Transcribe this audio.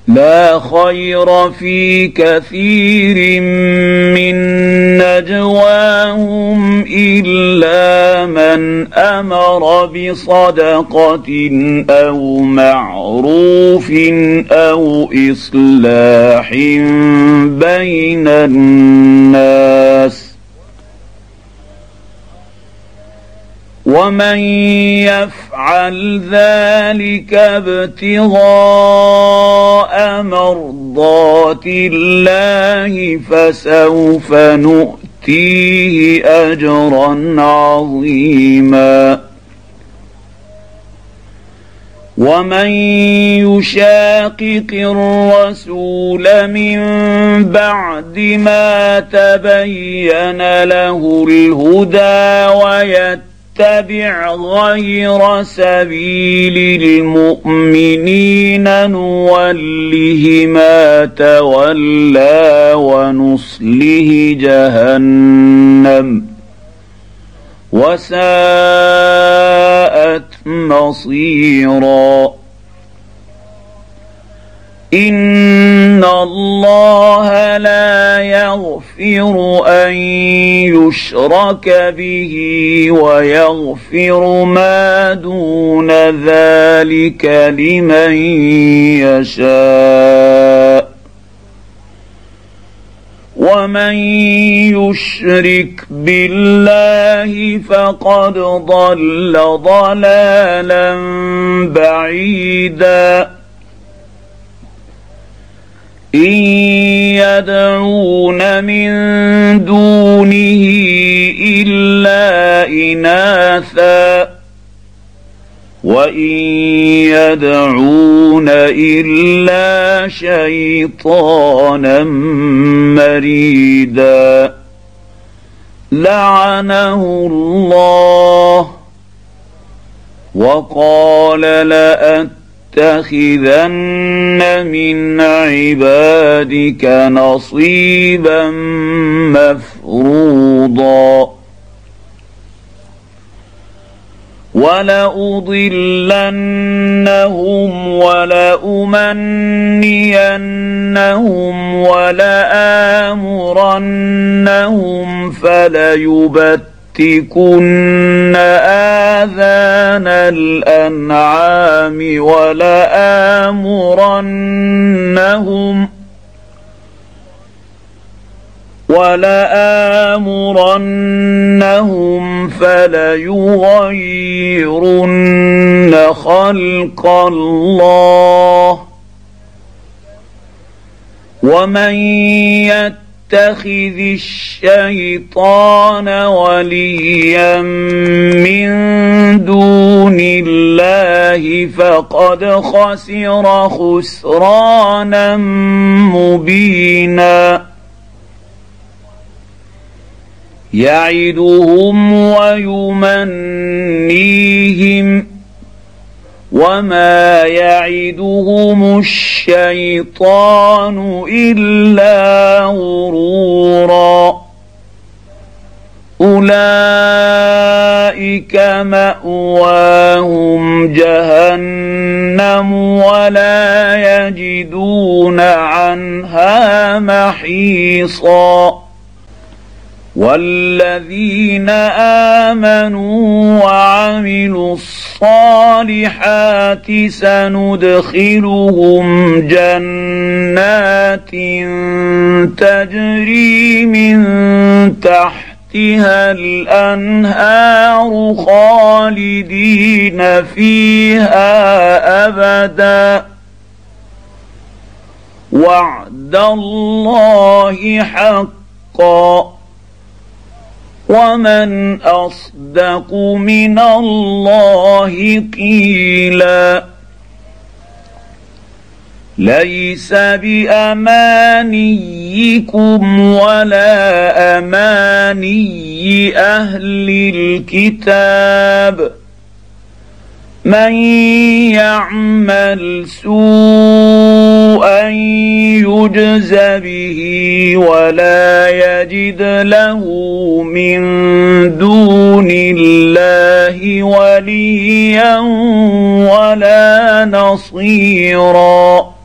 لا خير في كثير من نجواهم إلا من أمر بصدقة أو معروف أو إصلاح بين الناس، ومن يفعل ذلك ابتغاء مرضات الله فسوف نؤتيه أجرا عظيما. ومن يشاقق الرسول من بعد ما تبين له الهدى ويتبع غير سبيل المؤمنين نوله ما تولى ونصله جهنم وساءت مصيرا. إن الله لا يغفر أن يشرك به ويغفر ما دون ذلك لمن يشاء، ومن يشرك بالله فقد ضل ضلالا بعيدا. إن يدعون من دونه إلا إناثا وإن يدعون إلا شيطانا مريدا لعنه الله وقال لأتخذن من عبادك نصيبا مفروضا ولأضلنهم ولأمنينهم ولآمرنهم فليبتكن آذان الأنعام ولآمرنهم فليغيرن خلق الله ومن يتخذ الشيطان وليا من دون الله فقد خسر خسرانا مبينا. يعدهم ويمنيهم وما يعدهم الشيطان إلا غرورا. أولئك مأواهم جهنم ولا يجدون عنها محيصا. والذين آمنوا وعملوا الصالحات سندخلهم جنات تجري من تحتها الأنهار خالدين فيها أبدا وعد الله حقا ومن أصدق من الله قيلا. ليس بأمانيكم ولا أماني أهل الكتاب من يعمل سوءا يجز به ولا يجد له من دون الله وليا ولا نصيرا.